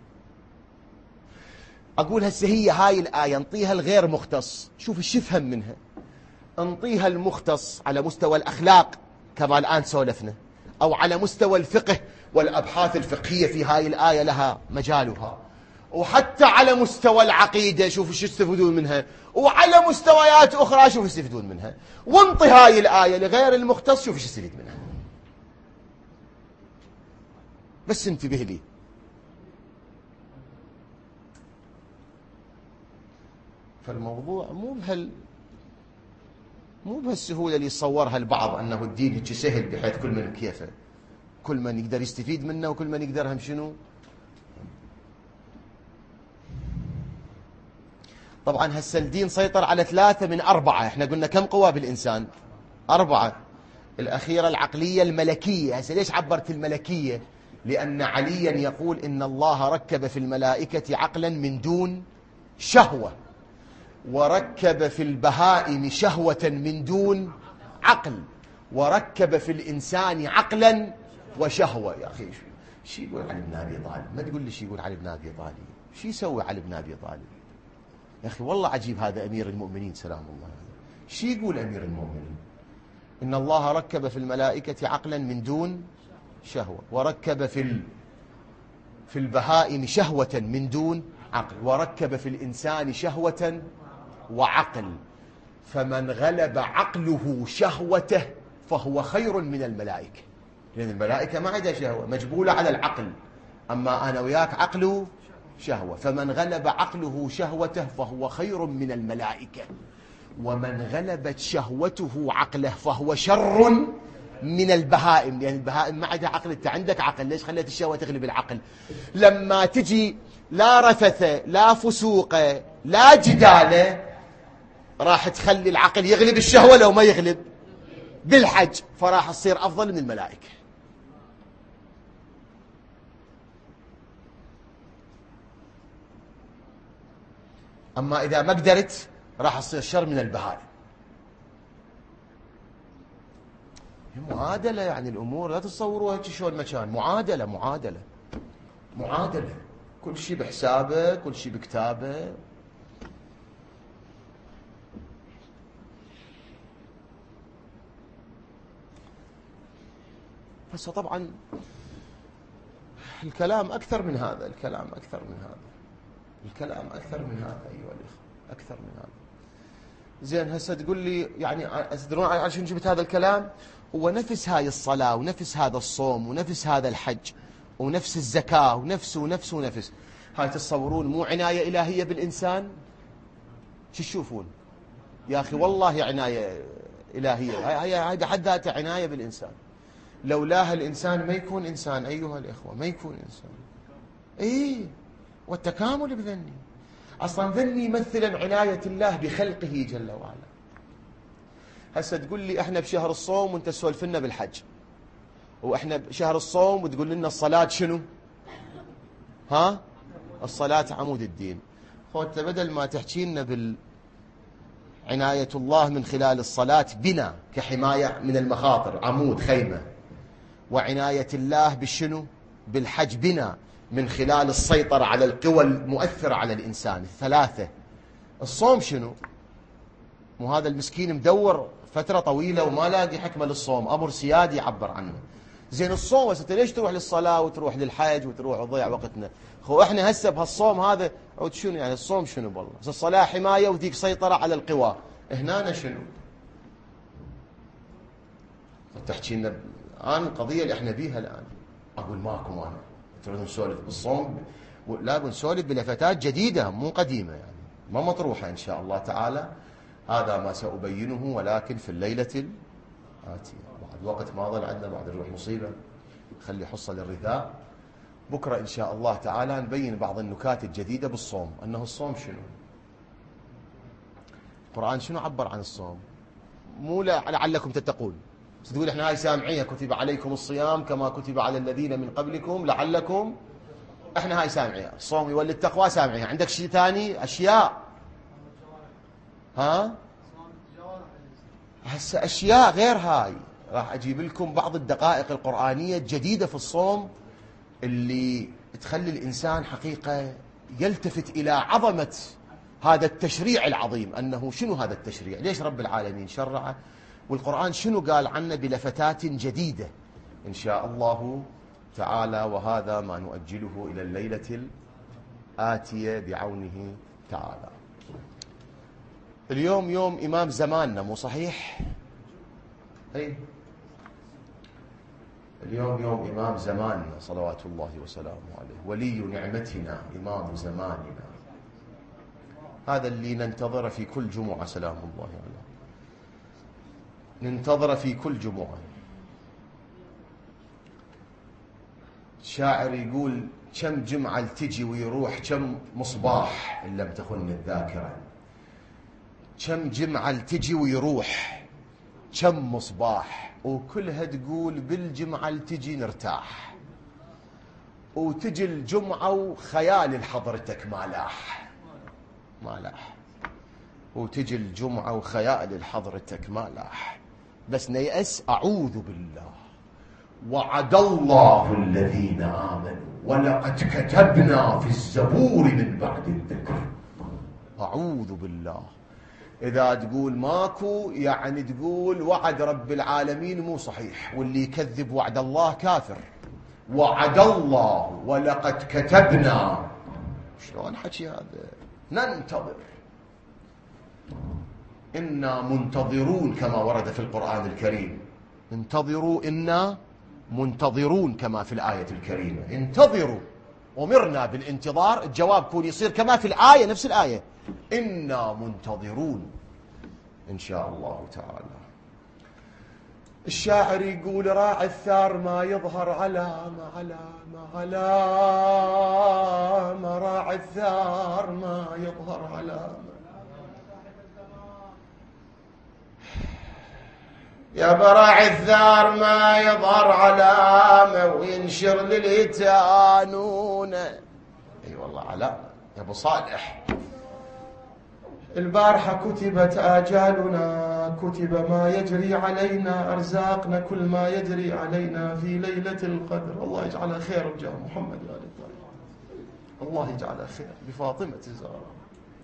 أقول هسه هي هاي الآية انطيها الغير مختص، شوف ايش يفهم منها. انطيها المختص على مستوى الأخلاق كما الآن سولفنا، أو على مستوى الفقه والأبحاث الفقهية في هاي الآية لها مجالها، وحتى على مستوى العقيدة شوف ايش يستفيدون منها، وعلى مستويات أخرى شوف ايش يستفيدون منها. وانطي هاي الآية لغير المختص شوف ايش يستفيد منها. بس انتبه لي. فالموضوع مو بهالسهولة اللي يصورها البعض أنه الدين هيك سهل بحيث كل من كيفه، كل من يقدر يستفيد منه وكل من يقدر هم شنو. طبعا هسه الدين سيطر على 3 من 4. احنا قلنا كم قوى بالإنسان؟ 4. الأخيرة العقلية الملكية. هسه ليش عبرت الملكية؟ لأن عليا يقول إن الله ركب في الملائكة عقلا من دون شهوة، وركب في البهائم شهوة من دون عقل، وركب في الإنسان عقلا وشهوة. يا أخي شو يقول علي بن أبي طالب؟ ما تقول لي شو يقول علي بن أبي طالب، شو يسوي علي بن أبي طالب؟ يا أخي والله عجيب هذا أمير المؤمنين سلام الله عليه. شو يقول أمير المؤمنين؟ إن الله ركب في الملائكة عقلا من دون شهوة، وركب في البهائم شهوة من دون عقل، وركب في الإنسان شهوة وعقل، فمن غلب عقله شهوته فهو خير من الملائكة. لأن الملائكة ما عندها شهوة، مجبولة على العقل، أما أنا وياك عقله شهوة، فمن غلب عقله شهوته فهو خير من الملائكة، ومن غلبت شهوته عقله فهو شر من البهائم. لأن البهائم ما عندها عقل، أنت عندك عقل، ليش خليت الشهوة تغلب العقل؟ لما تجي لا رفث لا فسوق لا جدال راح تخلي العقل يغلب الشهوة لو ما يغلب بالحج، فراح تصير أفضل من الملائكة. أما إذا ما قدرت راح تصير شر من البهائم. معادلة، يعني الأمور لا تصوروها شلون مكان، معادلة، كل شيء بحسابه، كل شيء بكتابه. بس طبعا الكلام أكثر من هذا، أيها الإخوة، أكثر من هذا. زين هسه تقول لي يعني تدرون عشان جبت هذا الكلام؟ هو نفس هاي الصلاة ونفس هذا الصوم ونفس هذا الحج ونفس الزكاة ونفس هاي تصورون مو عناية إلهية بالإنسان؟ شو تشوفون؟ يا أخي والله عناية إلهية، هاي بحد ذاتها عناية بالإنسان. لولاها الإنسان ما يكون إنسان أيها الإخوة، ما يكون إنسان. إيه، والتكامل بذني. أصلا ذني يمثل عناية الله بخلقه جل وعلا. هسه تقول لي احنا بشهر الصوم وانت تسولف لنا بالحج، واحنا بشهر الصوم وتقول لنا الصلاة شنو؟ الصلاة عمود الدين. انت بدل ما تحكي لنا عناية الله من خلال الصلاة بنا كحماية من المخاطر، عمود خيمة، وعناية الله بالشنو؟ بالحج بنا من خلال السيطرة على القوى المؤثرة على الإنسان الثلاثة. الصوم شنو؟ مو هذا المسكين مدور فترة طويلة وما لاقي حكمة للصوم، أمر سيادي يعبر عنه. زين الصوم بس انت ليش تروح للصلاة وتروح للحج وتروح وتضيع وقتنا؟ احنا هسه بهالصوم هذا عود شنو يعني الصوم شنو والله؟ بس الصلاة حماية وذيك سيطرة على القوى، هنا شنو؟ تحكي لنا الآن القضية اللي احنا بيها الآن. أقول ماكو مانع، تريدون نسولف بالصوم؟ لا، بنسولف بلفتات جديدة مو قديمة، يعني ما مطروحة إن شاء الله تعالى. هذا ما سأبينه ولكن في الليلة آتية. بعد وقت ما ظل عندنا، بعد نروح مصيبة، خلي حصة للرثاء. بكرة إن شاء الله تعالى نبين بعض النكات الجديدة بالصوم، أنه الصوم شنو؟ القرآن شنو عبر عن الصوم؟ مو لعلكم تتقون، تقول احنا هاي سامعيها كتب عليكم الصيام كما كتب على الذين من قبلكم لعلكم، احنا هاي سامعيها، الصوم يولد التقوى سامعيها. عندك شيء ثاني أشياء؟ ها؟ هسه أشياء غير هاي، راح أجيب لكم بعض الدقائق القرآنية الجديدة في الصوم اللي تخلي الإنسان حقيقة يلتفت إلى عظمة هذا التشريع العظيم، أنه شنو هذا التشريع، ليش رب العالمين شرعه، والقرآن شنو قال عنه بلفتات جديدة إن شاء الله تعالى. وهذا ما نؤجله إلى الليلة الآتية بعونه تعالى. اليوم يوم إمام زماننا، مو صحيح؟ أي اليوم يوم إمام زماننا صلوات الله وسلامه عليه، ولي نعمتنا إمام زماننا، هذا اللي ننتظر في كل جمعة سلام الله عليه، ننتظر في كل جمعة. شاعر يقول كم جمعة تجي ويروح، كم مصباح إن لم تخن الذاكرة، كم جمعة تجي ويروح كم مصباح، وكلها تقول بالجمعة تجي نرتاح، وتجي الجمعة وخيال لحضرتك ما لاح، وتجي الجمعة وخيال لحضرتك ما لاح، بس نيأس أعوذ بالله. وعد الله الذين آمنوا ولقد كتبنا في الزبور من بعد الذكر. أعوذ بالله. إذا تقول ماكو يعني تقول وعد رب العالمين مو صحيح، واللي يكذب وعد الله كافر. وعد الله ولقد كتبنا، شلون حكي هذا؟ ننتظر، إنا منتظرون كما ورد في القرآن الكريم، انتظروا إنا منتظرون كما في الآية الكريمة، انتظروا، أمرنا بالانتظار، الجواب كون يصير كما في الآية، نفس الآية، إنا منتظرون إن شاء الله تعالى. الشاعر يقول راعي الثار ما يظهر علامة راعي الثار ما يظهر علامة، يا براعي الثار ما يظهر علامة وينشر لليتانون. اي والله علامة يا ابو صالح. البارحة كتبت آجالنا، كتب ما يجري علينا، أرزاقنا كل ما يجري علينا في ليلة القدر. الله يجعلها خير بجاه محمد وآل الطاهرين، الله يجعلها خير بفاطمة الزهراء.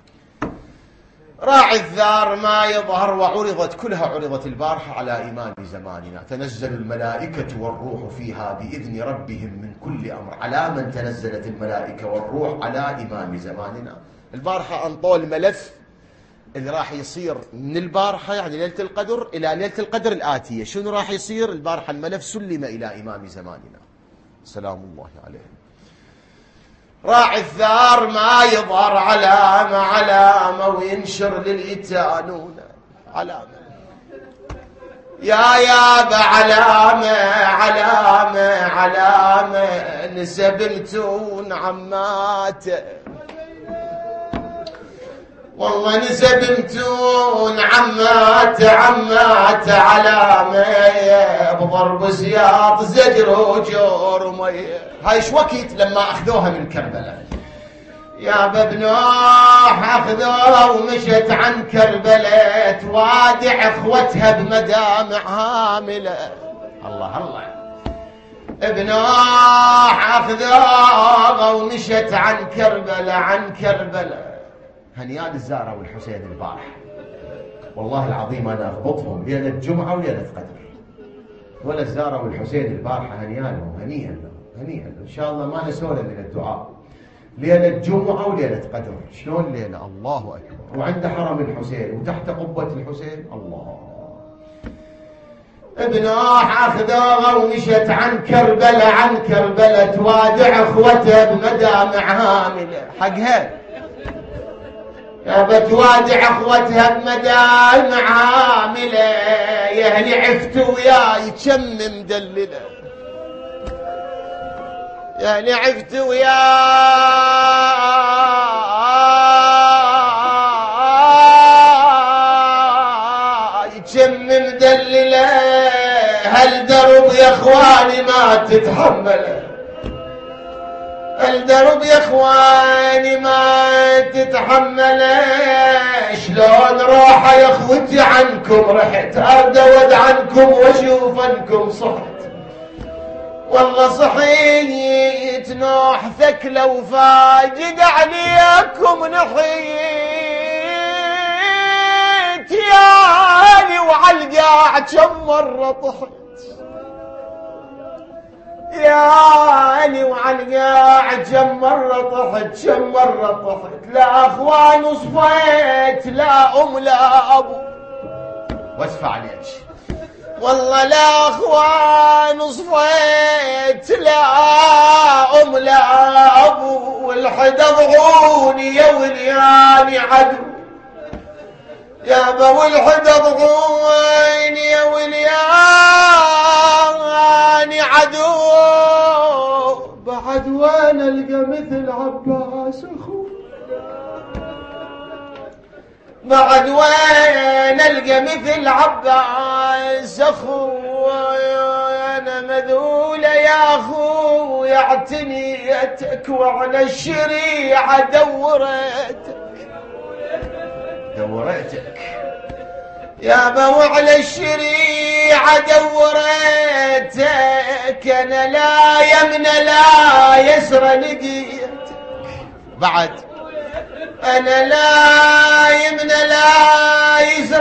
راعي الثار ما يظهر، وعرضت كلها، عرضت البارحة على إمام زماننا. تنزل الملائكة والروح فيها بإذن ربهم من كل أمر. على من تنزلت الملائكة والروح؟ على إمام زماننا. البارحة أنطوا الملف اللي راح يصير من البارحة، يعني ليلة القدر إلى ليلة القدر الآتية، شنو راح يصير؟ البارحة الملف سلم إلى إمام زماننا سلام الله عليه. راعي الثار ما يظهر علامة وينشر لليتانون علامة، يا علامة نسبمتون عماته، والله نسبمتون عماته علامة بضرب سياط زجر وجور ميه. هاي ايش وقت لما اخذوها من كربلاء، يا ببنوح اخذوها ومشت عن كربلاء توادع اخوتها بمدامع هامله. الله بنوح اخذوها ومشت عن كربلاء. هنيان الزهرة والحسين البارح والله العظيم انا اضبطهم ليله الجمعه وليله قدر، ولا الزهرة والحسين البارحه هنيانهم، هنيئا ان شاء الله ما نسونا من الدعاء. ليله الجمعه وليله قدر، شلون ليله؟ الله اكبر. وعند حرم الحسين وتحت قبه الحسين. الله. بنوح اخذوها ومشت عن كربلاء توادع اخوتها بمدامع هامله. حقها يا بتوادع اخوتها بمدامع عامله، يعني عفت وياي كم مدلله يعني عفت وياي كم مدلله هالدرب يا اخواني ما تتحمله الدرب يا اخواني ما تتحمله شلون روحه يا اخوتي عنكم رحت اردود عنكم واشوف انكم صحت والله صحيت نوح ثكله وفاجد عليكم نحيت ياني وعالقاع كم مره طحت ياني وعالقاع كم مرة طحت كم مرة طحت لا اخوان وصفيت لا ام لا ابو واسفة عليك والله لا اخوان وصفيت لا ام لا ابو والحدا ضغوني يا ولياني عدو يا ابو الحدا ضغوني يا ولياني عدو بعد وين القى مثل عباس اخو بعد وين القى مثل عباس اخو انا مذوله يا اخو اعتنيتك وعلى الشريعه دورتك يا بو على الشريعة دورتك أنا لا يمن لا يسر لقيتك بعد أنا لا يمن لا يسر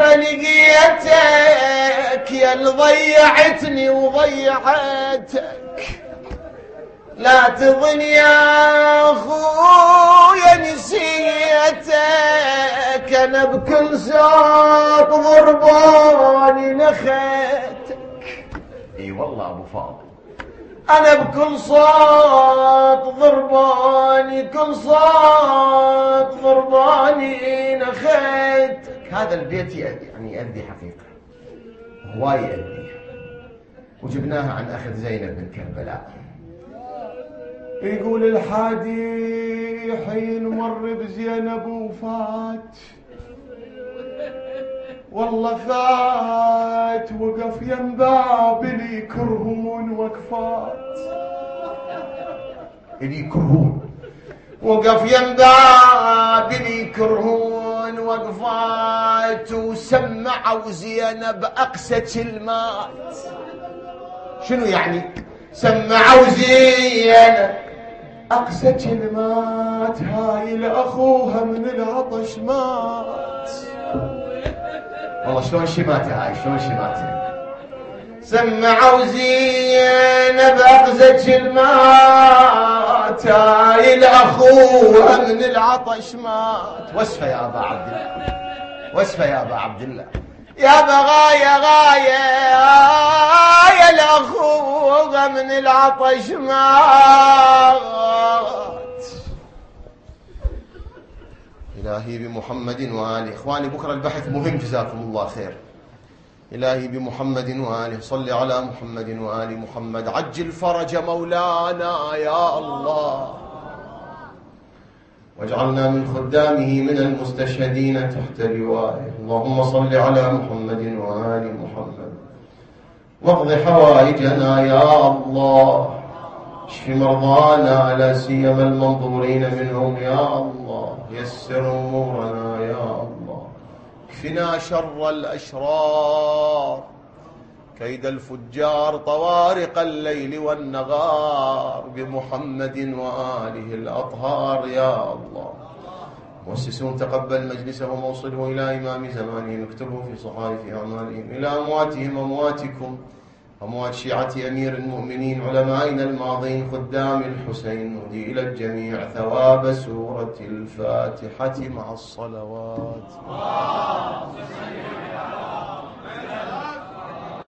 لقيتك يا اللي ضيعتني وضيعتك لا تظن يا أخويا نسيتك أنا بكل صوت ضرباني نخيتك اي والله ابو فاضل انا بكل صوت ضرباني كل صوت ضرباني نخيتك هذا البيت يعني يؤدي حقيقة هواي يؤدي وجبناها عن أخذ زينب من كربلاء يقول الحادي حين مر بزينب وفات والله فات وقف ينباب لي كرهون وقفات لي كرهون وقف ينباب لي كرهون وقفات وسمعوا زينب أقسى كلمات شنو يعني سمعوا زينب أقسى كلمات هاي لأخوها من العطش مات والله شلون شماتها هاي شلون شماتها سمعوا زينب أقسى كلمات هاي لأخوها من العطش مات واسفة يا أبا عبد الله واسفة يا أبا عبد الله يا بغاية غاية يا الأخوة من العطش مات إلهي بمحمد وآله إخواني بكرة البحث مهم جزاكم الله خير إلهي بمحمد وآله صل على محمد وآل محمد عجل فرج مولانا يا الله واجعلنا من خدامه من المستشهدين تحت لوائه اللهم صل على محمد وآل محمد واقض حوائجنا يا الله اشف مرضانا لا سيما المنظورين منهم يا الله يسر امورنا يا الله اكفنا شر الاشرار كيد الفجار طوارق الليل والنهار بمحمد وآله الأطهار يا الله مؤسسون تقبل مجلسهم ووصله إلى إمام زمانهم اكتبه في صحائف أعمالهم إلى أمواتهم أمواتكم أموات شيعة أمير المؤمنين علمائنا الماضين خدام الحسين نهدي إلى الجميع ثواب سورة الفاتحة مع الصلوات